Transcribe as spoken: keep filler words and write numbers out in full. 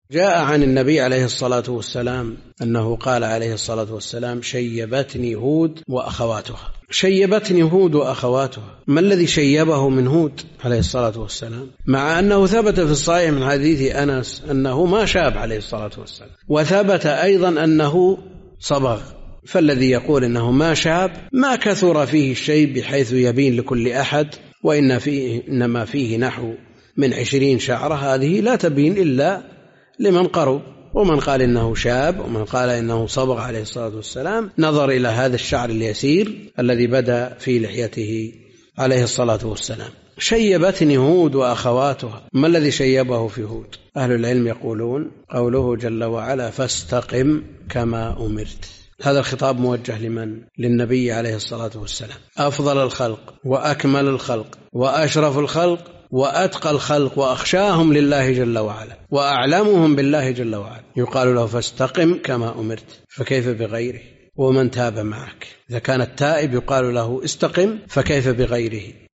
جاء عن النبي عليه الصلاة والسلام أنه قال عليه الصلاة والسلام: شيبتني هود وأخواتها. شيبتني هود وأخواتها، ما الذي شيبه من هود عليه الصلاة والسلام؟ مع أنه ثبت في الصحيح من حديث أنس أنه ما شاب عليه الصلاة والسلام، وثبت أيضا أنه صبغ. فالذي يقول أنه ما شاب ما كثر فيه الشيب بحيث يبين لكل أحد، وإن فيه إنما فيه نحو من عشرين شعرة، هذه لا تبين إلا لمن قرب. ومن قال إنه شاب ومن قال إنه صبغ عليه الصلاة والسلام نظر إلى هذا الشعر اليسير الذي بدأ في لحيته عليه الصلاة والسلام. شيبتني هود وأخواتها، ما الذي شيبه في هود؟ أهل العلم يقولون قوله جل وعلا: فاستقم كما أمرت. هذا الخطاب موجه لمن؟ للنبي عليه الصلاة والسلام، أفضل الخلق وأكمل الخلق وأشرف الخلق وأتقى الخلق وأخشاهم لله جل وعلا وأعلمهم بالله جل وعلا، يقال له فاستقم كما أمرت، فكيف بغيره؟ ومن تاب معك؟ إذا كان التائب يقال له استقم، فكيف بغيره؟